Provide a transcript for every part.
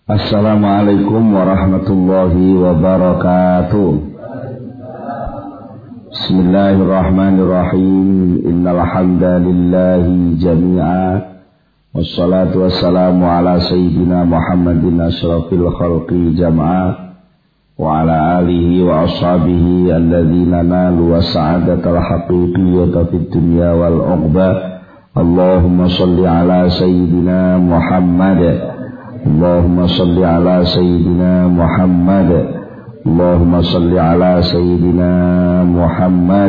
Assalamualaikum warahmatullahi wabarakatuh. Bismillahirrahmanirrahim. Innal hamdalillahi jami'a. Wassalatu wassalamu ala sayyidina Muhammadin asyrafil khalqi jama'a wa ala alihi wa ashabihi alladhina nalu wasa'adatal haqiqiyyata fid dunya wal uqba. Allahumma salli ala sayyidina Muhammad. Allahumma salli ala sayyidina Muhammad. Allahumma salli ala sayyidina Muhammad.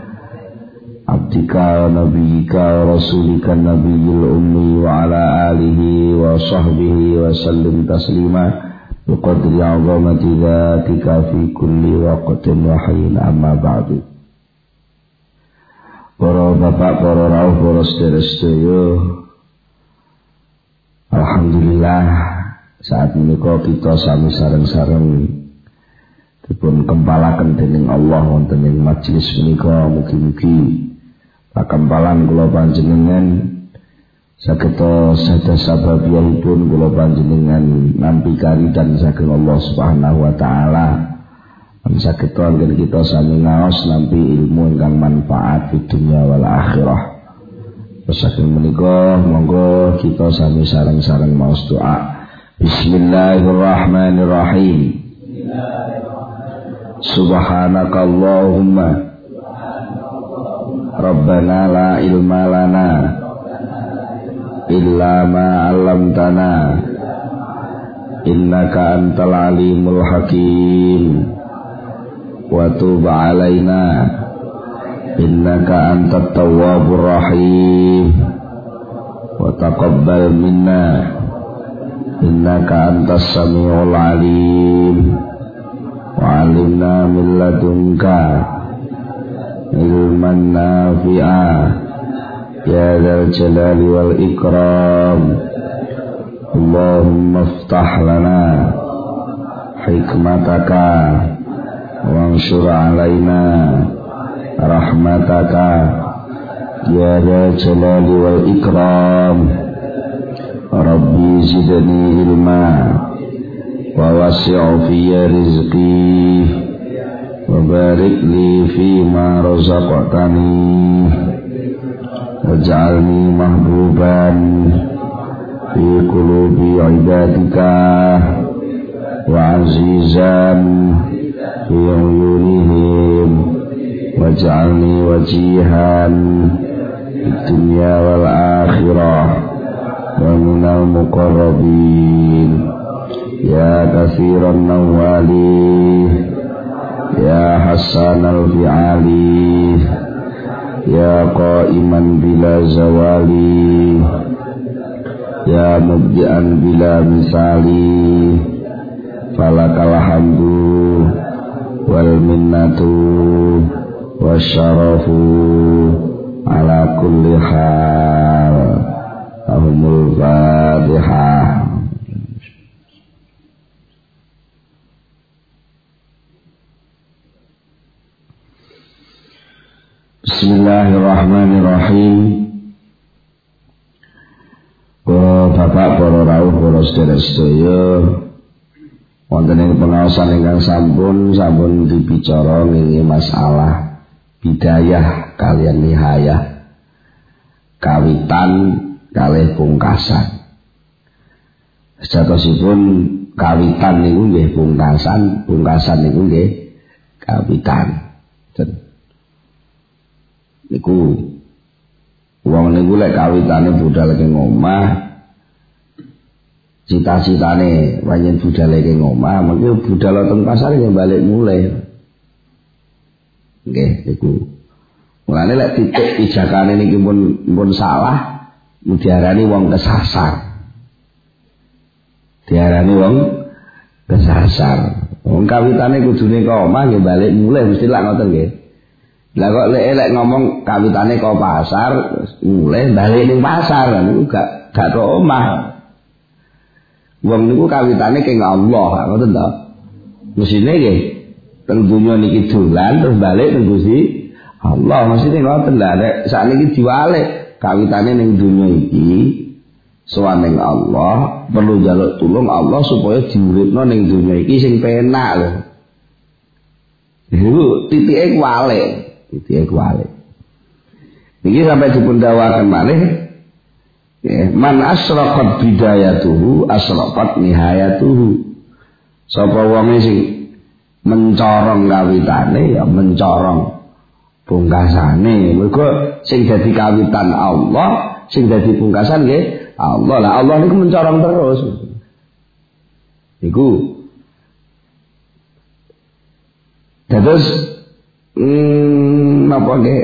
Abdika wa nabiyyika wa rasulika nabiyil ummi wa ala alihi wa sahbihi wa sallim taslima biqadri 'azamati dzatika fi kulli waqtin wa hin, amma ba'du. Para bapak, para rawuh, para sedherek, alhamdulillah saat menika kita sami sareng-sareng dipun kempalaken dening Allah wonten ing majelis menika. Mugi-mugi pakempalan kula panjenengan saged sada sababiyahipun kula panjenengan nampi karidan saking Allah Subhanahu wa taala. Saged anggen kita sami ngaos nampi ilmu ingkang manfaat di dunia wal akhirah. Saking menika monggo kita sami sareng-sareng maos doa. Bismillahirrahmanirrahim. Subhanakallahumma Rabbana la ilma lana illa ma 'allamtana innaka antal alimul hakim wa tub 'alaina innaka antat tawwabur rahim wa taqabbal minna innaka antas samiul alim wa 'allimna min ladunka ilman nafi'a ya dzal jalali wal ikram. Allahumma iftah lana hikmataka wanshur 'alaina rahmataka ya dzal jalali wal ikram. Rabbi zidni ilma wa wasi' fiyya rizqi wa barik li fima razaqtani waj'alni mahbuban fi qulubi ibadika wa azizan fi uyunihim waj'alni wajihan fid dunya wal akhirah wa minal muqarrabin ya katsiran nawali ya hasanal fi'ali ya qa'iman bila zawali ya mubdi'an bila misali falakal hamdu wal minnatu wasyarafu ala kulli hal. Ahumul Fatihah. Bismillahirrahmanirrahim. Para bapak, para rawuh, para sedherek, wonten ing pengaosan ingkang sampun dibicara ngingi masalah bidayah kalian nihayah, kawitan kalih pungkasan. Sejatosipun kawitan niku nggih pungkasan, pungkasan niku nggih kawitan. Niku wong niku lek kawitane budal ing omah, cita-citane pancen budal ing omah, mengko budal teng pasar ya balik mulai. Nggih niku. Mulane lek titik pijakane niki pun salah, diarani wong kesasar. Diarani wong kesasar. Wong kawitane kudune kok omah ya balik mulai mesti lak ngoten nggih. Lah kok lek ngomong kawitane kok pasar, mulai balik ning pasar niku gak tok omah. Wong niku kawitane keng Allah, ngoten to. Mesine nggih teng donya niki dolan terus balik teng Gusti Allah. Mesine ngoten lah nek sakniki diwalik kawitane ning donya iki sowan ning Allah, perlu njaluk tulung Allah supaya diuripno ning donya iki sing penak lho. Iku titike kuwalik. Iki sampai dipundawaken malih man asraqat bidayatuhu asraqat nihayatuhu. Sapa wong sing mencorong kawitane ya mencorong pungkasane. Mergo sing dadi kawitan Allah, sing dadi pungkasan nggih Allah. Lah Allah niku mencorong terus. Niku terus napa nggih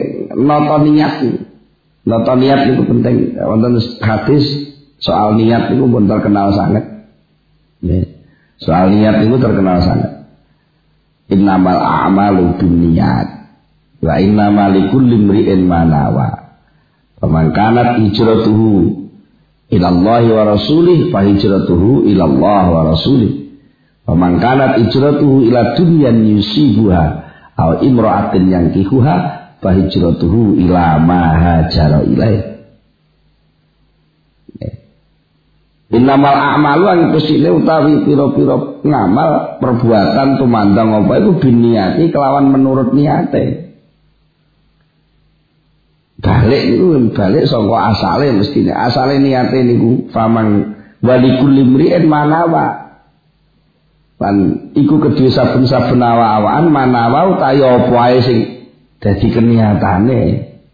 nata niat niku penting. Wonten hadis soal niat niku pun terkenal sangat. Nggih. Soal niat itu terkenal sangat. Innamal a'malu binniyat wa innamal likulli imri'in ma nawa. Faman kanat hijratuhu ila Allah wa rasulih fa hijratuhu ila Allah wa rasulih. Faman kanat hijratuhu ila dunyan yusibuha aw imra'atin yankihuha fa hijratuhu ila ma hajara ilaih. Innamal a'malu ang pesine utawi pira-pira ngamal perbuatan tumandang apa iku biniyati kelawan menurut niate. Balik saka asale mestine. Asale niate niku faman walikul limri'in manawa. Lan iku kedue saben-saben awa-awaan manawa utawa apa ae sing dadi keniatane.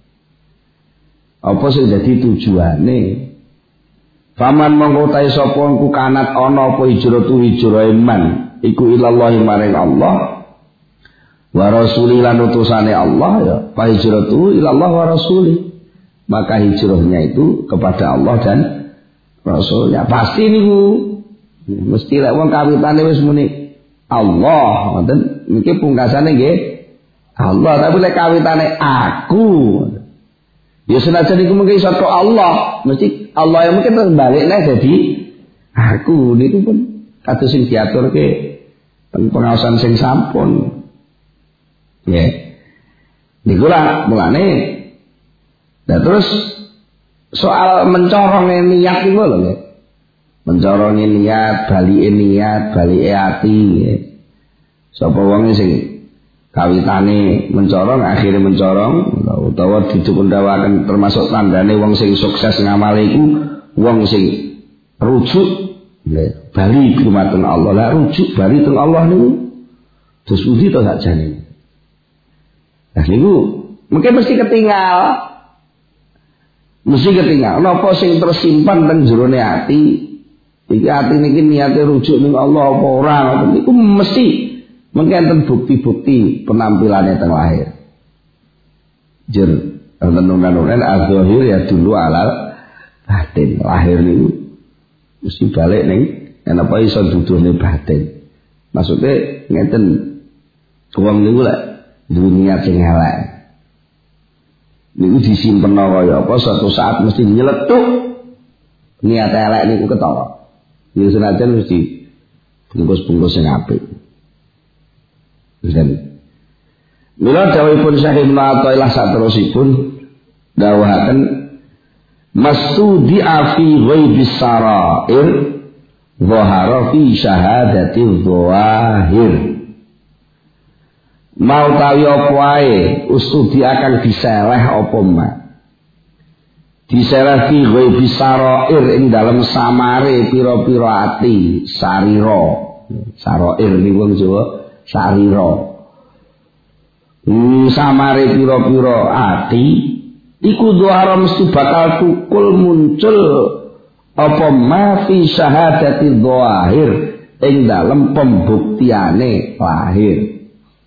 Apa sing dadi tujuane? Faman mengkotai sapa ku kanat ana apa hijratu hijrah iman iku ilallah maring Allah wa rasuli lan utusane Allah ya fa hijratu ilallah wa rasuli, maka hijrahnya itu kepada Allah dan Rasulnya. Pasti niku mesti lek wong kawitane wis muni Allah ngoten niki pungkasane nggih Allah, tapi lek kawitane aku ya senajan iku mungkin iso Allah, mesti Allah yang mungkin terus baliknya jadi aku niku pun kados sing diaturke pengawasan sing sampun. Ya. Niku lah mulane. Nah terus soal mencorongnya niat niku lho nggih. Mencorongnya niat, balike ati nggih. Sapa wong sing kawitane mencorong akhirnya mencorong utawa dipundawaken termasuk tandane wong sing sukses ngamale iku wong sing rujuk bali dumateng Allah. Lah rujuk bali teng Allah niku terus pundi to sakjane. Nah niku mungkin mesti ketinggal. Napa sing tersimpan teng jerone ati? Iki ati niki niate rujuk ning Allah apa ora? Niku mesti mungkin bukti-bukti penampilannya teng lahir. Jer tenungan-tenungan az-zahir ya dulu alal batin. Lahir niku mesti balik ning napa iso duduhne batin. Maksudnya ngeten wong niku lek duwe niat sing elek. Niku disimpen kaya apa suatu saat mesti nyeletuk niat elek niku ketara. Ya senajan mesti bungkus-bungkus sing apik. Dan mila dawuhipun Syekh Ibnu Athaillah saterusipun dawuhaken mastudi'a fi ghaibis sarair dhahara fi syahadati dhawahir. Mau tawi apa ae ustudi akan diseleh apa ma. Diseleh fi ghaibis sarair ing dalem samare pira-pira ati sarira. Sarair niku wong Jawa sarira samare pira-pira ati iku dhahara mesti bakal tukul muncul apa ma fi syahadati dhahir ing dalem pembuktiane lahir.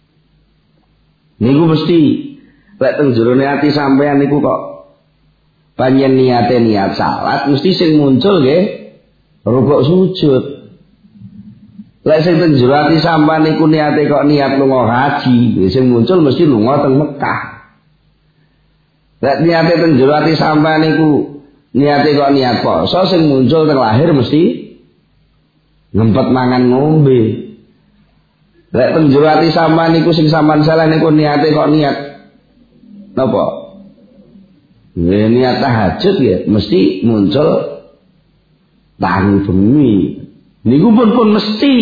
Niku mesti lek teng jerone ati sampean niku kok panjen niate niat salat mesti sing muncul nggih rukuk sujud. Lek sing teng jero ati sampean niku niate kok niat lunga haji, sing muncul mesti lunga teng Mekah. Lek niate teng jero ati sampean niku niate kok niat poso, sing muncul teng lahir mesti ngempet mangan ngombe. Lek teng jero ati sampean niku sing sampean salah niku niate kok niat napa? Niat tahajud ya mesti muncul tangi bengi niku pun mesti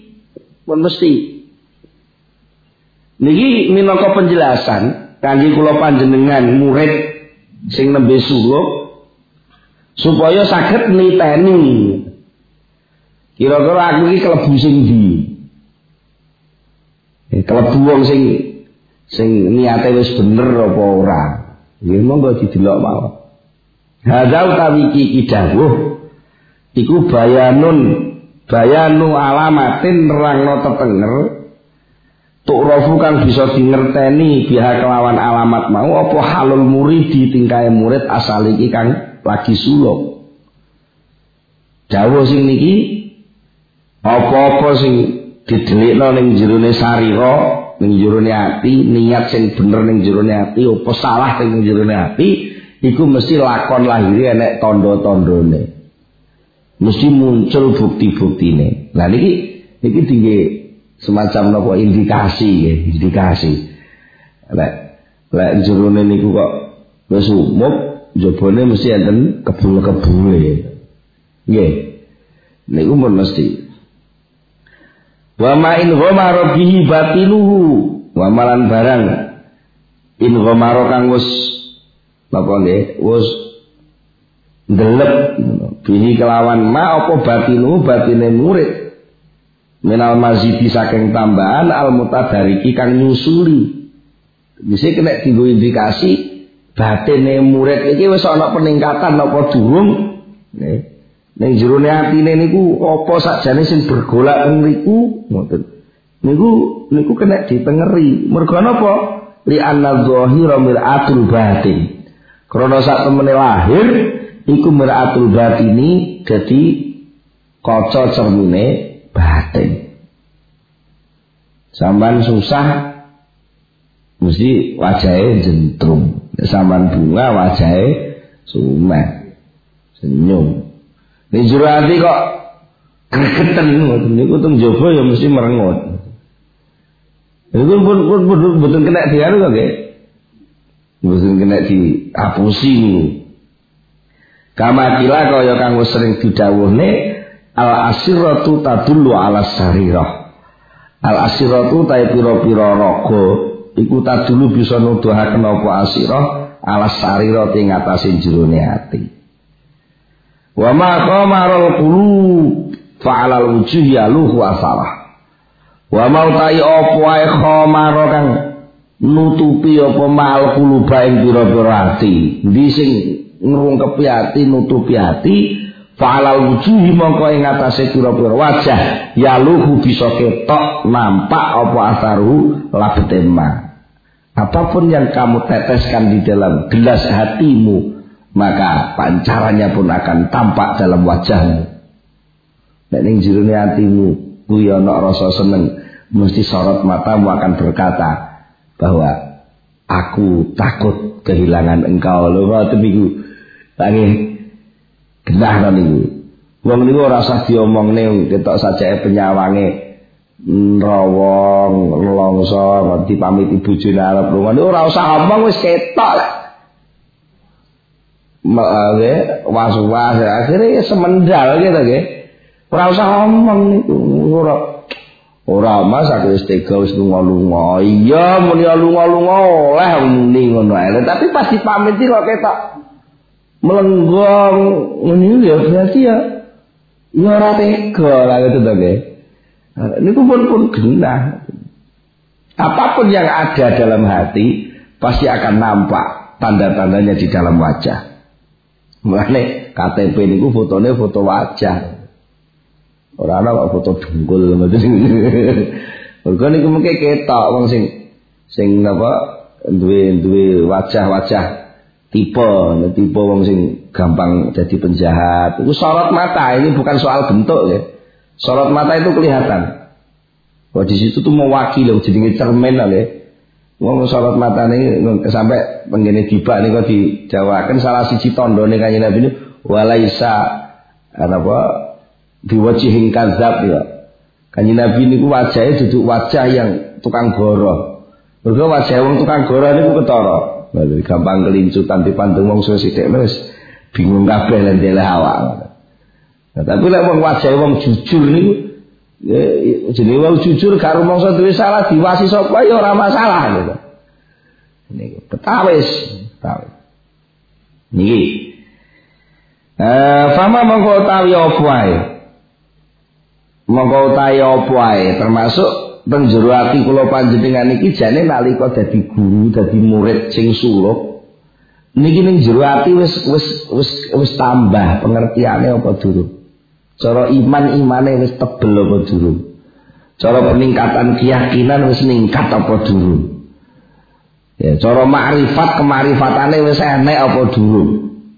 niki minangka penjelasan kangge kula panjenengan murid sing nembe suluk supaya saged niteni kira-kira aku iki klebu sing ndi. Klebu wong sing niate wis bener apa ora. Nggih monggo didelok mawon. Hadza utawi iki dawuh iku bayanu alamatin nerangno tetenger tu'rafu kang bisa dingerteni biha kelawan alamat mau apa halul muridi tingkae murid asal iki kang lagi suluk. Dawuh sing niki apa-apa sing didelikno ning jerone sarira, ning jerone ati, niat sing bener ning jerone ati, apa salah ning jerone ati, iku mesti lakon lahir enek tanda-tandane. Mesti muncul bukti-buktine. Lah niki tinggi semacam napa indikasi nggih, indikasi. Lek jerone niku kok wis umum, jabone mesti enten kebul-kebule. Nggih. Niku pun mesti. Wa ma in ghamara bihi batinuhu wa malan barang in ghamara kang wis napa nggih wis ndelep bihi kelawan ma apa batinu batine murid minal mazidi saking tambahan al mutadariki kang nyusuli bisa kena dienggo indikasi batine murid iki wis ana peningkatan apa durung nggih. Ning jerone atine niku apa sakjane sing bergolak teng mriku ngoten. Niku kena ditengeri. Mergo napa? Li anna dzahira mir'atul batin. Krana sak temene lahir iku mir'atul batini dadi kaca cermine batin. Sampeyan susah mesti wajahe jentrum. Sampeyan bunga wajahe sumet. Senyum. Ning jero ati kok gregeten ngoten niku teng jaba ya mesti merengut. Niku pun mboten kena dianu kok nggih. Mboten kena diapusi niku. Kamakila kaya kang wis sering didhawuhne al asiratu tadullu ala sarirah. Al asiratu ta pira-pira raga iku tadulu bisa nuduhaken apa asirah ala sarirah ing atase jerone ati. Wa ma qamarul qulub fa'alal wujuh yaluhu asalah. Wa ma utai apa wae khamara kang nutupi apa mal quluba ing pira-pira ati. Endi sing ngrungkepi ati nutupi ati fa'alal wujuh mongko ing atase pira-pira wajah yaluhu bisa ketok nampak apa asaru labetema. Apapun yang kamu teteskan di dalam gelas hatimu maka pancarannya pun akan tampak dalam wajahmu. Nek ning jerone atimu kuwi ana rasa seneng, mesti sorot matamu akan berkata bahwa aku takut kehilangan engkau. Lho ngoten niku. Tangi genah to niku. Wong niku ora usah diomongne ketok sajake penyawange rawong longso nganti pamit bojone arep lunga. Ora usah omong wis ketok lah. Was-was akhirnya semendal gitu nggih. Ora usah omong niku ora mas aku wis tega wis lunga-lunga. Iya muni lunga-lunga oleh muni ngono ae. Tapi pas dipamit kok ketok melenggong ngene ya berarti ya ora tega lah gitu to nggih. Niku pun genah. Apapun yang ada dalam hati pasti akan nampak tanda-tandanya di dalam wajah. Mulane KTP niku fotone foto wajah. Ora ana kok foto dungkul ngoten. Mergo niku mengke ketok wong sing napa duwe wajah-wajah tipe wong sing gampang jadi penjahat. Itu sorot mata, ini bukan soal bentuk ya. Sorot mata itu kelihatan. Wah di situ tuh mewakili jenenge cermin ya. Wong sorot mata ini sampai penggene tiba nih kok dijawakan salah siji tandane Kanjeng Nabi ini walaisa apa diwajihin kadzab ya. Kanjeng Nabi niku wajahnya duduk wajah yang tukang goro. Mergo wajah wong tukang goro niku ketara. Gampang kelincutan dipandeng wong sithik wis bingung kabeh lan deleh awak. Nah, tapi lek wong wajahe wong jujur niku jenenge wong jujur gak rumangsa duwe salah diwasi sapa ya ora masalah gitu. Niku betawis. Niki. Fama mongko utawi apa ae. Mongko utawi apa ae termasuk penjero ati kula panjenengan iki jane nalika dadi guru, dadi murid sing suluk. Niki ning jero ati wis tambah pengertiane apa durung? Cara imane wis tebel apa durung? Cara peningkatan keyakinan wis ningkat apa durung? Ya, cara makrifat kemarifatane wis enek apa durung?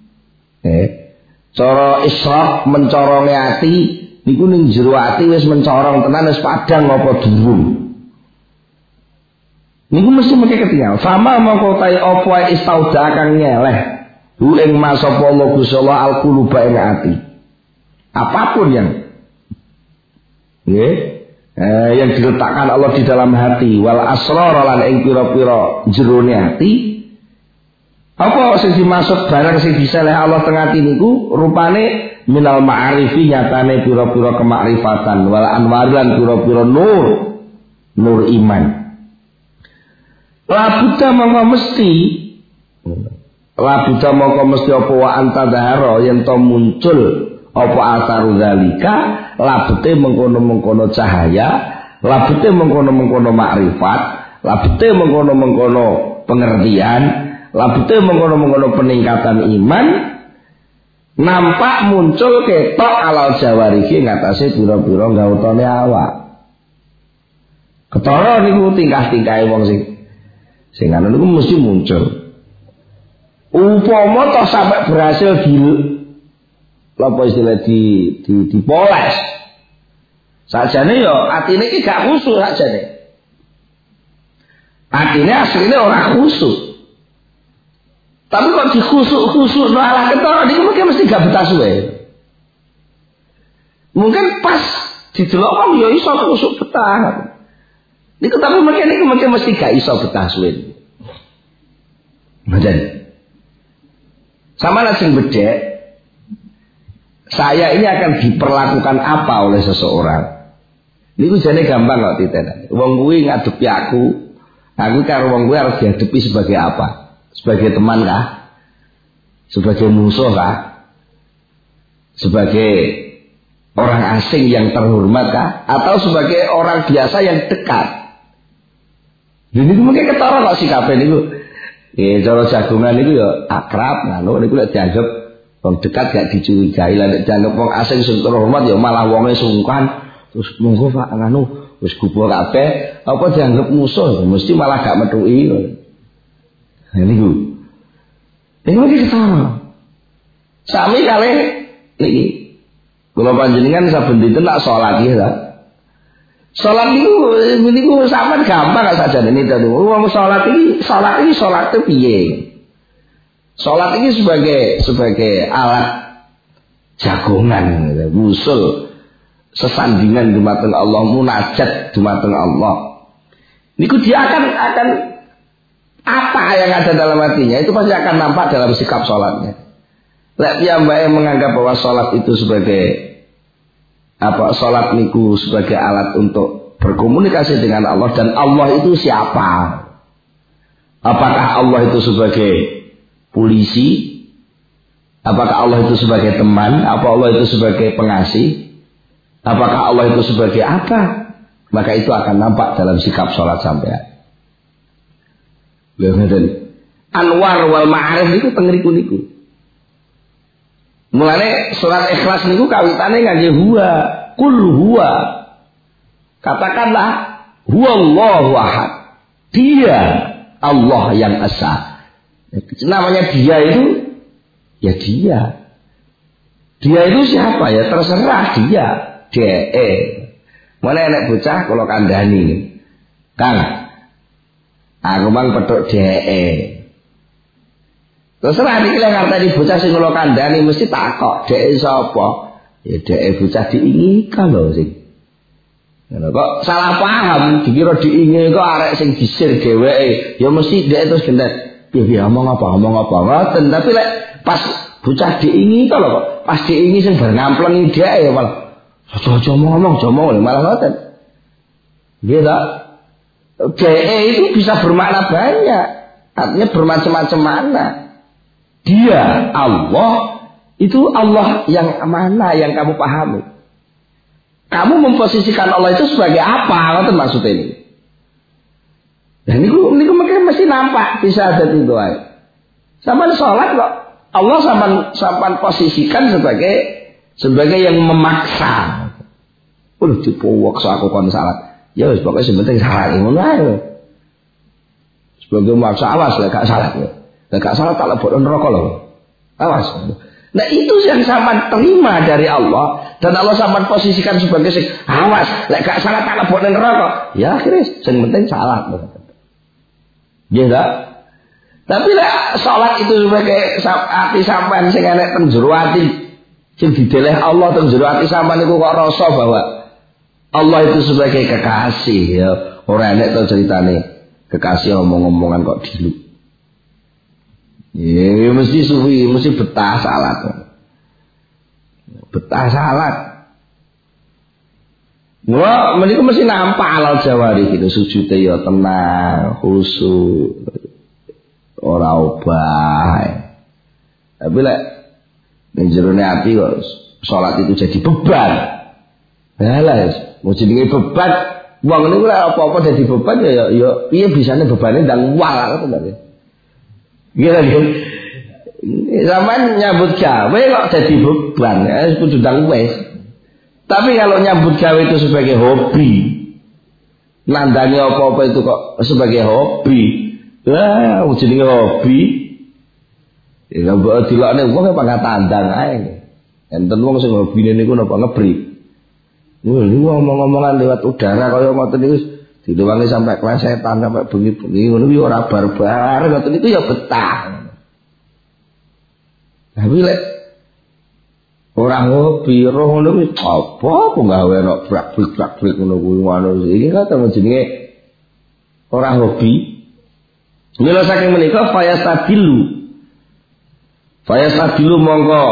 Cara israf mencoronge ati niku ning jero ati wis mencorong tenan wis padhang apa durung? Niku mesti mesti ketinggal. Fama mongko tae apa istauda kang nyeleh hu ing masapa Allah Gusti Allah al-quluba ing ati. Apapun yang yang diletakkan Allah di dalam hati wal asrar lan ing pira-pira jerone hati apa sing dimaksud barang sing diseleh Allah teng ati niku rupane minal ma'arifi nyatane pira-pira kemakrifatan wal anwaran pira-pira nur iman labuda mongko mesti apa wa antadhara yen to muncul apa asaru zalika labete mengkono-mengkono cahaya labete mengkono-mengkono makrifat labete mengkono-mengkono pengertian labete mengkono-mengkono peningkatan iman nampak muncul ketok alal jawariki ngatasé pira-pira gautane awak ketara niku tingkah-tingkahe wong sing anu niku mesti muncul upama toh sampai berhasil apa istilah dipoles sakjane ya atine iki gak khusuk sakjane atine asline ora khusuk tapi kok dikhusuk ala ketara niku mungkin mesti gak betah suwe mungkin pas didelok kok ya iso khusuk betah niku tapi mungkin mesti gak iso betah suwe mboten sama sing bedhek saya ini akan diperlakukan apa oleh seseorang. Niku jane gampang kok titenan. Wong kuwi ngadepi aku karo wong kuwi harus dihadapi sebagai apa? Sebagai teman kah? Sebagai musuh kah? Sebagai orang asing yang terhormat kah? Atau sebagai orang biasa yang dekat? Jadi niku mungkin ketara kok sikape niku. Cara jagongan niku ya akrab, ngono niku lek dianggap wong dekat gak dicurigai lan dianggap wong asing sing terhormat ya malah wonge sungkan terus monggo Pak anu wis gubuh kabeh apa dianggap musuh mesti malah gak methuki niku iki ketara sami kalih niki kula panjenengan saben dinten nak salat iki ta salat niku sampean gampang gak sajane niku wong salat iki salat piye. Salat ini sebagai alat jagongan, usul sesandingan dumateng Allah, munajat dumateng Allah. Niku dia akan apa yang ada dalam hatinya itu pasti akan nampak dalam sikap salatnya. Lek piyambake menganggap bahwa salat itu sebagai salat niku sebagai alat untuk berkomunikasi dengan Allah dan Allah itu siapa? Apakah Allah itu sebagai polisi? Apakah Allah itu sebagai teman? Apa Allah itu sebagai pengasih? Apakah Allah itu sebagai apa? Maka itu akan nampak dalam sikap sholat sampean. Anwar wal ma'arif niku tengriku niku. Mulane surat Ikhlas niku kawitane ngangge huwa, kul huwa. Katakanlah huwallahu ahad. Dia Allah yang esa. Namanya dia itu ya dia itu siapa ya terserah dia mana enak bocah kalau kandhani Kang aku mang petuk terserah iki lek ngarteni bocah sing kula kandhani mesti takok sapa ya bocah diinginkan lho sing kok salah paham dikira diinginkan kok arek sing disir dheweke ya mesti terus gendet piye omong apa ngoten tapi lek pas bocah diingi to lho kok. Pas diingi sing bar ngamplengi dhek ya malah aja ngomong malah ngoten. Nggih ta? Dhek itu bisa bermakna banyak. Artinya bermacam-macam makna. Dia Allah itu Allah yang mana yang kamu pahami. Kamu memposisikan Allah itu sebagai apa? Ngoten maksud ini. Dan niku mungkin mesti nampak bisa ada itu ae. Sampai sholat kok Allah sampai posisikan sebagai yang memaksa. Dipaksa aku kon salat. Ya wis pokoke sing penting salat ngono ae. Sebagai memaksa awas lek gak salat. Lek gak salat tak lebokno neraka lho. Awas. Nah itu yang sampean terima dari Allah dan Allah sampean posisikan sebagai sing awas lek gak salat tak lebokno neraka. Ya akhirnya sing penting salat. Ya enggak? Tapi lah salat itu sebagai hati sampean sing enek teng jero ati sing dideleh Allah teng jero ati sampean niku kok rasa bahwa Allah itu sebagai kekasih ya. Ora enek to ceritane kekasih omong-omongan kok diluk. Ya mesti suwi, mesti betah salat. Betah salat. Wah, meniku mesti nampak alal jawari gitu sujude ya tenang, khusyuk. Ora obah. Tapi lek ning jerone ati kok salat itu jadi beban. Lah, mau jenenge beban, wong niku lek apa-apa dadi beban ya piye bisane bebane ndang wal ngoten. Nggih. Sampeyan nyambut gawe kok dadi beban, kudu ndang wis. Tapi kalau nyambut gawe itu sebagai hobi, nandangi apa-apa itu kok sebagai hobi. Lah, jenenge hobi. Ya mbok dilokne wong apa tandang ae. Enten wong sing hobine niku napa ngebrik. Niku ngomong-ngomongan lewat udara kaya ngoten niku diluwangi sampai klesetan sampai bengi-bengi ngono kuwi ora barbar ngoten niku ya betah. Tapi lek orang hobi roh ngono kuwi apa gawe nek brak-brik ngono kuwi ngono iki kata jenenge ora hobi. Mila saking menika fayastadilu mongko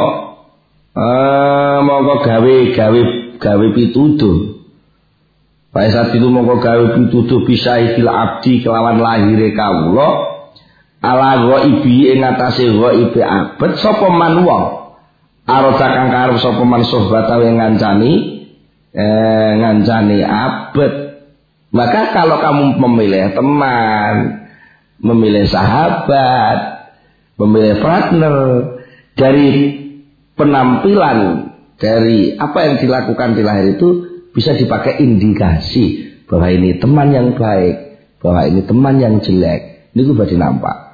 gawe pituduh. Fayastadilu mongko gawe pituduh bisa ikil abdi kelawan lahire kawula ala ghaibi ing atase ghaibe abet sapa man wong arep kang karep sapa man sohbat awe ngancani abet. Maka kalau kamu memilih teman, memilih sahabat, memilih partner dari penampilan dari apa yang dilakukan di lahir itu bisa dipakai indikasi bahwa ini teman yang baik, bahwa ini teman yang jelek. Ini badhe nampak.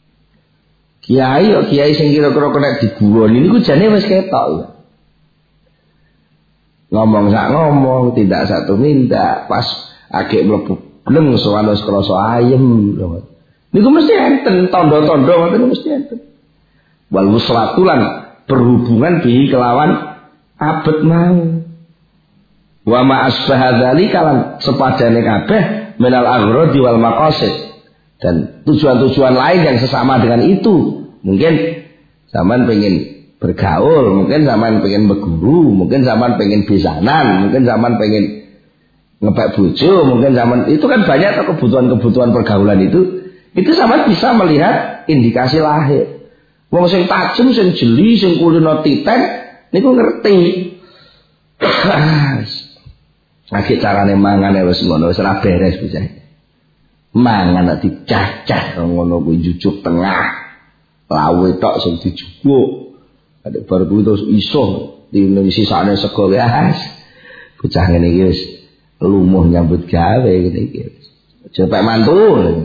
Kiai sing kira-kira kena digurun niku jane wis ketok ya. Ngomong sak ngomong, tidak satu minta, pas agek mlebu bleng sowan wis krasa ayem lho. Niku mesti enten tondo-tondo ngoten mesti enten. Wal wuslatulan berhubungan bi kelawan abet mau. Wa ma asbahadzali kalan sepadane kabeh minal aghradi wal maqasid. Dan tujuan-tujuan lain yang sesama dengan itu. Mungkin sampean pengen bergaul, mungkin sampean pengen berguru, mungkin sampean pengen besanan, mungkin sampean pengen ngepek bojo, mungkin sampean itu kan banyak kebutuhan-kebutuhan pergaulan itu sampean bisa melihat indikasi lahir. Wong sing tajem, sing jeli, sing kulino titen niku ngerti. Lagi carane mangan wis ngono, wis ora beres bocah. Mangan nek dicacah ngono kuwi jujuk tengah. Lawe tok sing dijupuk. Ada bar kuwi terus iso di sisane sego wis. Bocah ngene iki wis lumuh nyambut gawe ngene iki. Aja pek mantu.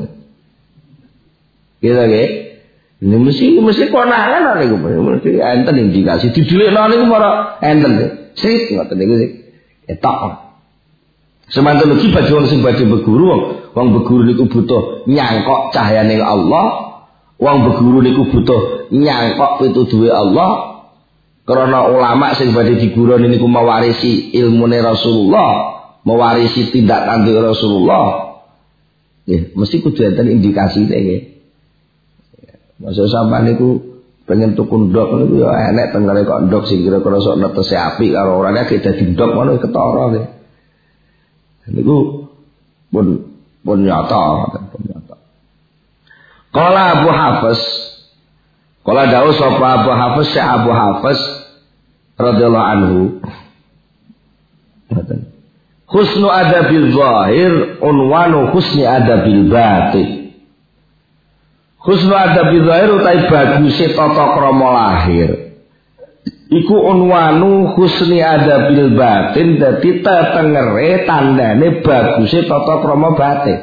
Kira nggih. Ini mesti konangan niku. Mesti enten indikasi didelikno niku para enten. Sik ngoten niku sik. Etok. Semanten iki badhe wong sing badhe berguru, wong berguru niku butuh nyangkok cahyane Allah, wong berguru niku butuh nyangkok pituduhe Allah. Karena ulama sing badhe diguru niku mewarisi ilmune Rasulullah, mewarisi tindak tanduk Rasulullah. Nggih, mesti kudu enten indikasine nggih. Maksud sampean niku pengen tuku ndok niku ya enek tengene kok ndok sing kira-kira sok netese apik karo orane ki dadi ndok ngono ketara nggih. Niku pun nyata. Qala Abu Hafiz, qala dawuh sapa Abu Hafiz, Syekh Abu Hafiz radhiyallahu anhu. Husnu adabil zahir unwanu husni adabil batin. Husnu adabil zahir utai baguse tata krama lahir. Iku unwanu husni adabil batin, dadi tetengere tandane baguse tata krama batin.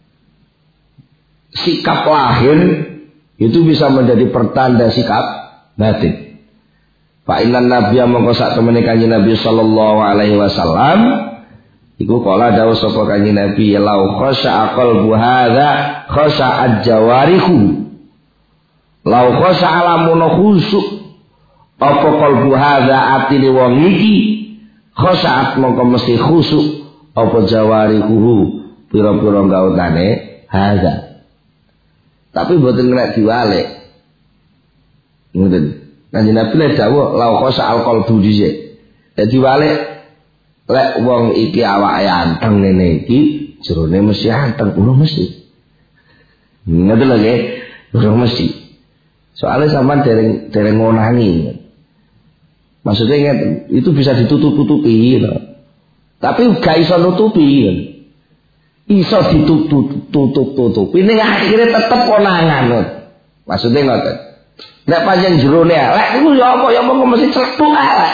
Sikap lahir itu bisa menjadi pertanda sikap batin. Fa innan nabiyya mongko sak temene kanjeng Nabi sallallahu alaihi wasallam iku kala dawuh sapa kanjeng Nabi lau khasha qalbu hadza khasha ajwarihu. Lau khasha alamun khusuk apa qalbu hadza atine wong iki khashaat mongko mesti khusuk apa jawarihu pira-pira gautane hadza. Tapi mboten kena diwalik. Ngoten. Kanjeng Nabi lek dawuh lau khasha alqalbu dhisik. Dadi walik lek wong iki awake anteng ngene iki jerone mesti anteng urung mesti. Ngoten lho nggih, urung mesti. Soalnya sampean dereng ngonangi. Maksudnya ngeten, itu bisa ditutup-tutupi gitu. Tapi gak iso nutupi gitu. Iso ditutup-tutupi ning akhire tetep konangan. Maksudnya ngoten. Nek pancen jerone elek iku ya apa ya mung mesti cletuk elek.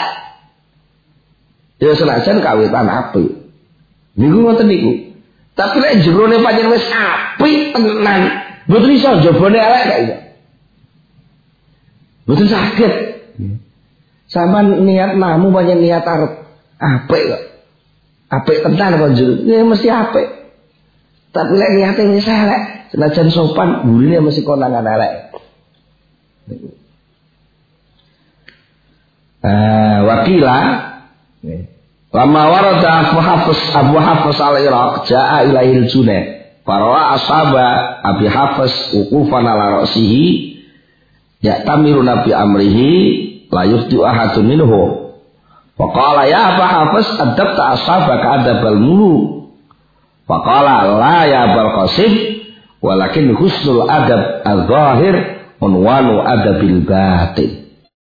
Ya senajan kawitan apik. Niku ngoten niku. Tapi lek jerone pancen wis apik tenan, mboten iso jabone elek gak iso. Mboten saged. Sampeyan niat namu pancen niat arep apik kok. Apik tenan kok jero. Ya mesti apik. Tapi lek niate wis elek, senajan sopan, burine mesti konangan elek. Wakila lama warada Abu Hafiz al-Iraq jaa ilaihil Junaid farawa ashaba Abi Hafiz uqufan ala ra'sihi ya'tamiru nabi amrihi la yuftu ahadun minhu faqala ya Abu Hafiz adabta ashabaka adabal muluk faqala la ya Abul Qasim walakin husnul adab al-zahir unwanu adabil batin.